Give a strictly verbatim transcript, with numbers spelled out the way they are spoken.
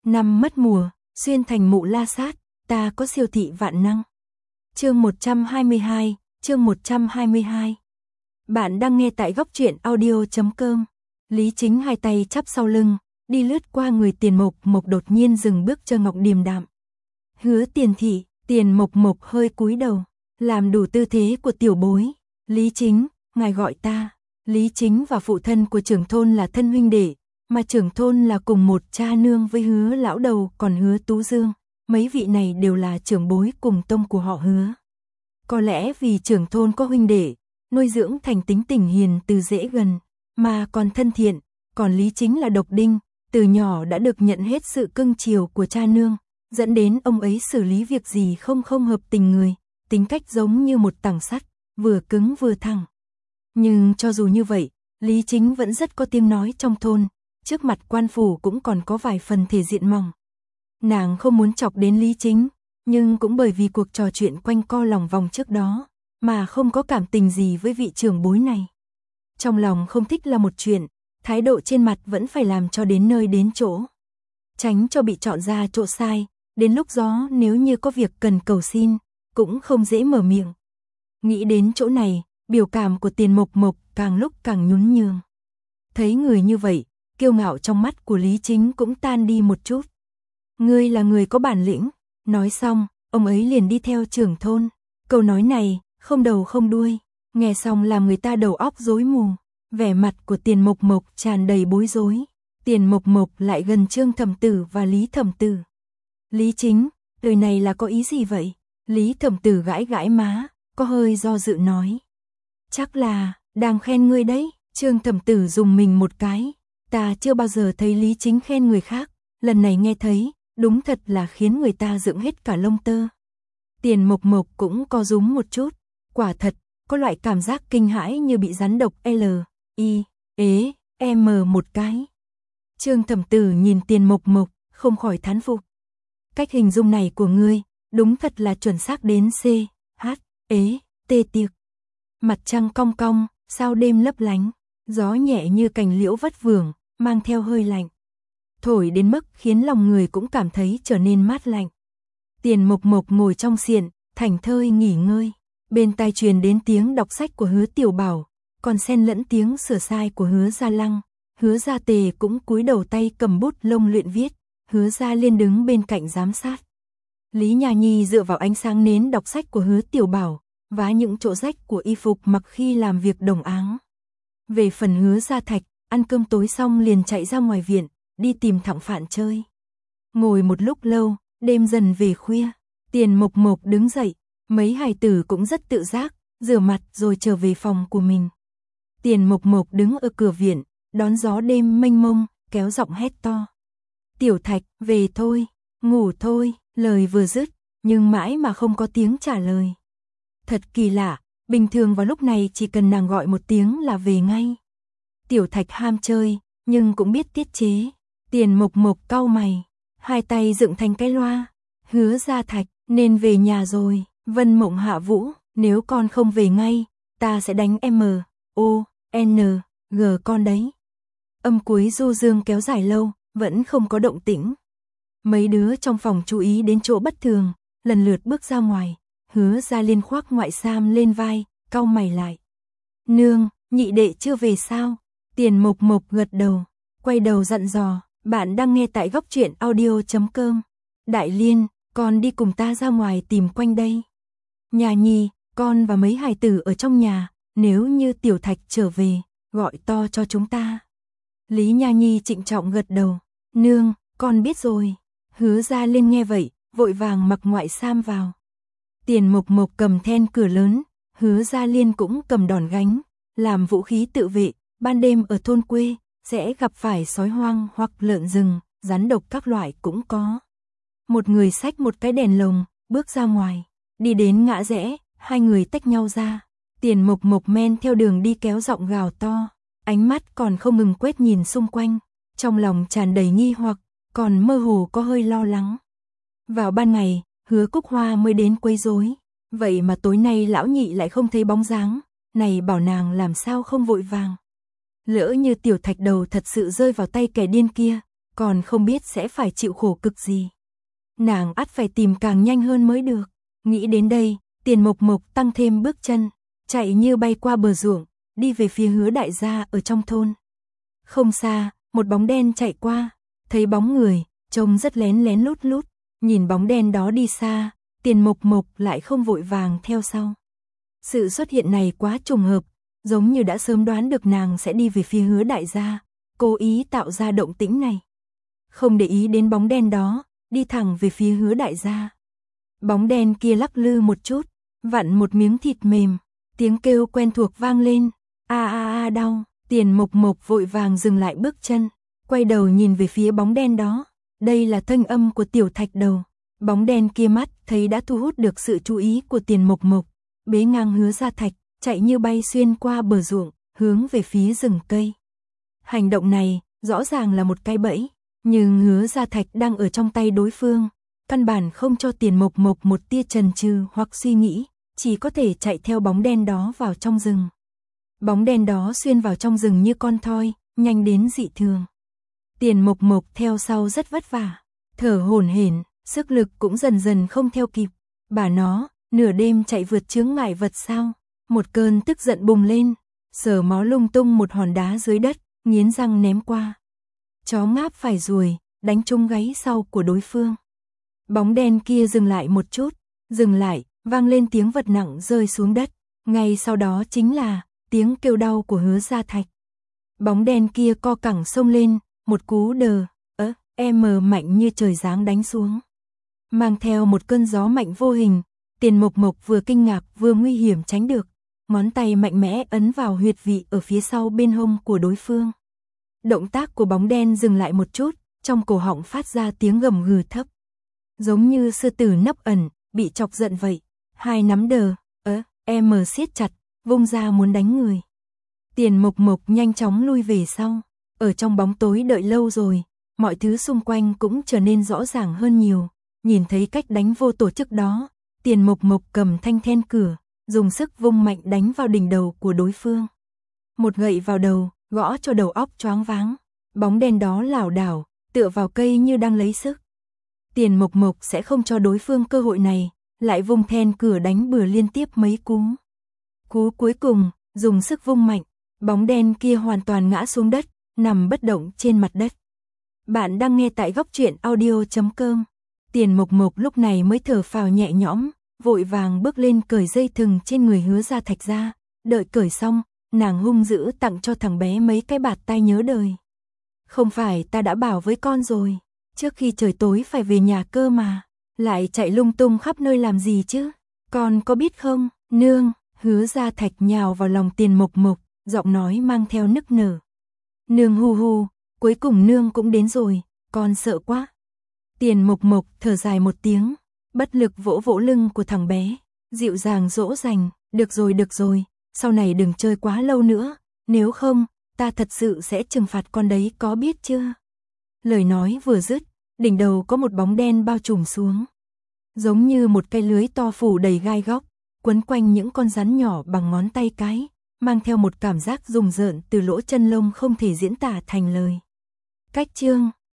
Năm mất mùa, xuyên thành mụ la sát, ta có siêu thị vạn năng. Chương một trăm hai mươi hai, chương một trăm hai mươi hai. Bạn đang nghe tại góc truyện audio chấm com. Lý Chính hai tay chắp sau lưng, đi lướt qua người Tiền Mộc Mộc đột nhiên dừng bước Trơ Ngọc điềm đạm. Hứa Tiền thị, Tiền Mộc Mộc hơi cúi đầu, làm đủ tư thế của tiểu bối. Lý Chính, ngài gọi ta. Lý Chính và phụ thân của trưởng thôn là thân huynh đệ, mà trưởng thôn là cùng một cha nương với Hứa lão đầu, còn Hứa Tú Dương, mấy vị này đều là trưởng bối cùng tông của họ Hứa. Có lẽ vì trưởng thôn có huynh đệ, nuôi dưỡng thành tính tình hiền từ dễ gần, mà còn thân thiện, còn Lý Chính là độc đinh, từ nhỏ đã được nhận hết sự cưng chiều của cha nương, dẫn đến ông ấy xử lý việc gì không không hợp tình người, tính cách giống như một tảng sắt, vừa cứng vừa thẳng. Nhưng cho dù như vậy, Lý Chính vẫn rất có tiếng nói trong thôn, trước mặt quan phủ cũng còn có vài phần thể diện mỏng. Nàng không muốn chọc đến Lý Chính, nhưng cũng bởi vì cuộc trò chuyện quanh co lòng vòng trước đó, mà không có cảm tình gì với vị trưởng bối này. Trong lòng không thích là một chuyện, thái độ trên mặt vẫn phải làm cho đến nơi đến chỗ. Tránh cho bị chọn ra chỗ sai, đến lúc đó nếu như có việc cần cầu xin, cũng không dễ mở miệng. Nghĩ đến chỗ này, biểu cảm của Tiền Mộc Mộc càng lúc càng nhún nhường. Thấy người như vậy, kiêu ngạo trong mắt của Lý Chính cũng tan đi một chút. Ngươi là người có bản lĩnh. Nói xong, ông ấy liền đi theo trưởng thôn. Câu nói này, không đầu không đuôi, nghe xong làm người ta đầu óc rối mù. Vẻ mặt của Tiền Mộc Mộc tràn đầy bối rối. Tiền Mộc Mộc lại gần Trương Thẩm Tử và Lý Thẩm Tử. Lý Chính, lời này là có ý gì vậy? Lý Thẩm Tử gãi gãi má, có hơi do dự nói. Chắc là, đang khen ngươi đấy. Trương Thẩm Tử dùng mình một cái. Ta chưa bao giờ thấy Lý Chính khen người khác, lần này nghe thấy, đúng thật là khiến người ta dựng hết cả lông tơ. Tiền Mộc Mộc cũng co rúm một chút, quả thật, có loại cảm giác kinh hãi như bị rắn độc L, I, ế, M một cái. Trương Thẩm Tử nhìn Tiền Mộc Mộc, không khỏi thán phục. Cách hình dung này của ngươi, đúng thật là chuẩn xác đến C, H, ế, T tiệc. Mặt trăng cong cong, sao đêm lấp lánh, gió nhẹ như cành liễu vất vưởng, mang theo hơi lạnh. Thổi đến mức khiến lòng người cũng cảm thấy trở nên mát lạnh. Tiền Mộc Mộc ngồi trong xiển, thảnh thơi nghỉ ngơi. Bên tai truyền đến tiếng đọc sách của Hứa Tiểu Bảo, còn xen lẫn tiếng sửa sai của Hứa Gia Lăng. Hứa Gia Tề cũng cúi đầu tay cầm bút lông luyện viết. Hứa Gia Liên đứng bên cạnh giám sát. Lý Nha Nhi dựa vào ánh sáng nến đọc sách của Hứa Tiểu Bảo, vá những chỗ rách của y phục mặc khi làm việc đồng áng. Về phần Hứa Gia Thạch, ăn cơm tối xong liền chạy ra ngoài viện, đi tìm Thẳng Phạn chơi. Ngồi một lúc lâu, đêm dần về khuya, Tiền Mộc Mộc đứng dậy, mấy hài tử cũng rất tự giác, rửa mặt rồi trở về phòng của mình. Tiền Mộc Mộc đứng ở cửa viện, đón gió đêm mênh mông, kéo giọng hét to. Tiểu Thạch, về thôi, ngủ thôi, lời vừa dứt, nhưng mãi mà không có tiếng trả lời. Thật kỳ lạ, bình thường vào lúc này chỉ cần nàng gọi một tiếng là về ngay. Tiểu Thạch ham chơi, nhưng cũng biết tiết chế. Tiền Mộc Mộc cau mày, hai tay dựng thành cái loa. Hứa Gia Thạch, nên về nhà rồi. Vân Mộng Hạ Vũ, nếu con không về ngay, ta sẽ đánh M, O, N, G con đấy. Âm cuối du dương kéo dài lâu, vẫn không có động tĩnh. Mấy đứa trong phòng chú ý đến chỗ bất thường, lần lượt bước ra ngoài. Hứa Gia Liên khoác ngoại sam lên vai, cau mày lại. Nương, nhị đệ chưa về sao? Tiền Mộc Mộc gật đầu, quay đầu dặn dò, bạn đang nghe tại góc truyện audio chấm com. Đại Liên, con đi cùng ta ra ngoài tìm quanh đây. Nhà Nhi, con và mấy hài tử ở trong nhà, nếu như Tiểu Thạch trở về, gọi to cho chúng ta. Lý Nha Nhi trịnh trọng gật đầu, nương, con biết rồi. Hứa Gia Liên nghe vậy, vội vàng mặc ngoại sam vào. Tiền Mộc Mộc cầm then cửa lớn, Hứa Gia Liên cũng cầm đòn gánh, làm vũ khí tự vệ. Ban đêm ở thôn quê, sẽ gặp phải sói hoang hoặc lợn rừng, rắn độc các loại cũng có. Một người xách một cái đèn lồng, bước ra ngoài, đi đến ngã rẽ, hai người tách nhau ra. Tiền Mộc Mộc men theo đường đi kéo giọng gào to, ánh mắt còn không ngừng quét nhìn xung quanh, trong lòng tràn đầy nghi hoặc, còn mơ hồ có hơi lo lắng. Vào ban ngày, Hứa Cúc Hoa mới đến quấy rối, vậy mà tối nay lão nhị lại không thấy bóng dáng, này bảo nàng làm sao không vội vàng. Lỡ như Tiểu Thạch đầu thật sự rơi vào tay kẻ điên kia, còn không biết sẽ phải chịu khổ cực gì. Nàng ắt phải tìm càng nhanh hơn mới được. Nghĩ đến đây, Tiền Mộc Mộc tăng thêm bước chân, chạy như bay qua bờ ruộng, đi về phía Hứa đại gia ở trong thôn. Không xa, một bóng đen chạy qua, thấy bóng người, trông rất lén lén lút lút, nhìn bóng đen đó đi xa, Tiền Mộc Mộc lại không vội vàng theo sau. Sự xuất hiện này quá trùng hợp, giống như đã sớm đoán được nàng sẽ đi về phía Hứa đại gia, cố ý tạo ra động tĩnh này. Không để ý đến bóng đen đó, đi thẳng về phía Hứa đại gia. Bóng đen kia lắc lư một chút, vặn một miếng thịt mềm, tiếng kêu quen thuộc vang lên, a a a đau. Tiền Mộc Mộc vội vàng dừng lại bước chân, quay đầu nhìn về phía bóng đen đó. Đây là thanh âm của Tiểu Thạch Đầu. Bóng đen kia mắt thấy đã thu hút được sự chú ý của Tiền Mộc Mộc, bế ngang Hứa Gia Thạch, chạy như bay xuyên qua bờ ruộng, hướng về phía rừng cây. Hành động này rõ ràng là một cái bẫy, nhưng Hứa Gia Thạch đang ở trong tay đối phương, căn bản không cho Tiền Mộc Mộc một tia chần chừ hoặc suy nghĩ, chỉ có thể chạy theo bóng đen đó vào trong rừng. Bóng đen đó xuyên vào trong rừng như con thoi, nhanh đến dị thường. Tiền Mộc Mộc theo sau rất vất vả, thở hổn hển, sức lực cũng dần dần không theo kịp. Bà nó, nửa đêm chạy vượt chướng ngại vật sao? Một cơn tức giận bùng lên, sờ mó lung tung một hòn đá dưới đất, nghiến răng ném qua. Chó ngáp phải ruồi, đánh trúng gáy sau của đối phương. Bóng đen kia dừng lại một chút, dừng lại, vang lên tiếng vật nặng rơi xuống đất. Ngay sau đó chính là tiếng kêu đau của Hứa Gia Thạch. Bóng đen kia co cẳng xông lên, một cú đờ, ớ, em mạnh như trời giáng đánh xuống. Mang theo một cơn gió mạnh vô hình, Tiền Mộc Mộc vừa kinh ngạc vừa nguy hiểm tránh được, ngón tay mạnh mẽ ấn vào huyệt vị ở phía sau bên hông của đối phương. Động tác của bóng đen dừng lại một chút, trong cổ họng phát ra tiếng gầm gừ thấp. Giống như sư tử nấp ẩn, bị chọc giận vậy. Hai nắm đờ, ớ, em siết chặt, vung ra muốn đánh người. Tiền Mộc Mộc nhanh chóng lui về sau, ở trong bóng tối đợi lâu rồi, mọi thứ xung quanh cũng trở nên rõ ràng hơn nhiều. Nhìn thấy cách đánh vô tổ chức đó, Tiền Mộc Mộc cầm thanh then cửa, dùng sức vung mạnh đánh vào đỉnh đầu của đối phương. Một gậy vào đầu, gõ cho đầu óc choáng váng. Bóng đen đó lảo đảo, tựa vào cây như đang lấy sức. Tiền Mộc Mộc sẽ không cho đối phương cơ hội này, lại vung then cửa đánh bừa liên tiếp mấy cú. Cú cuối cùng, dùng sức vung mạnh, bóng đen kia hoàn toàn ngã xuống đất, nằm bất động trên mặt đất. Bạn đang nghe tại góc truyện audio chấm com. Tiền Mộc Mộc lúc này mới thở phào nhẹ nhõm, vội vàng bước lên cởi dây thừng trên người Hứa Gia Thạch ra. Đợi cởi xong, nàng hung dữ tặng cho thằng bé mấy cái bạt tai nhớ đời. Không phải ta đã bảo với con rồi, trước khi trời tối phải về nhà cơ mà, lại chạy lung tung khắp nơi làm gì chứ? Con có biết không, nương? Hứa Gia Thạch nhào vào lòng Tiền Mộc Mộc, giọng nói mang theo nức nở. Nương hu hu, cuối cùng nương cũng đến rồi, con sợ quá. Tiền Mộc Mộc thở dài một tiếng, bất lực vỗ vỗ lưng của thằng bé, dịu dàng dỗ dành, được rồi được rồi, sau này đừng chơi quá lâu nữa, nếu không, ta thật sự sẽ trừng phạt con đấy có biết chưa? Lời nói vừa dứt, đỉnh đầu có một bóng đen bao trùm xuống. Giống như một cái lưới to phủ đầy gai góc, quấn quanh những con rắn nhỏ bằng ngón tay cái, mang theo một cảm giác rùng rợn từ lỗ chân lông không thể diễn tả thành lời. Cách chương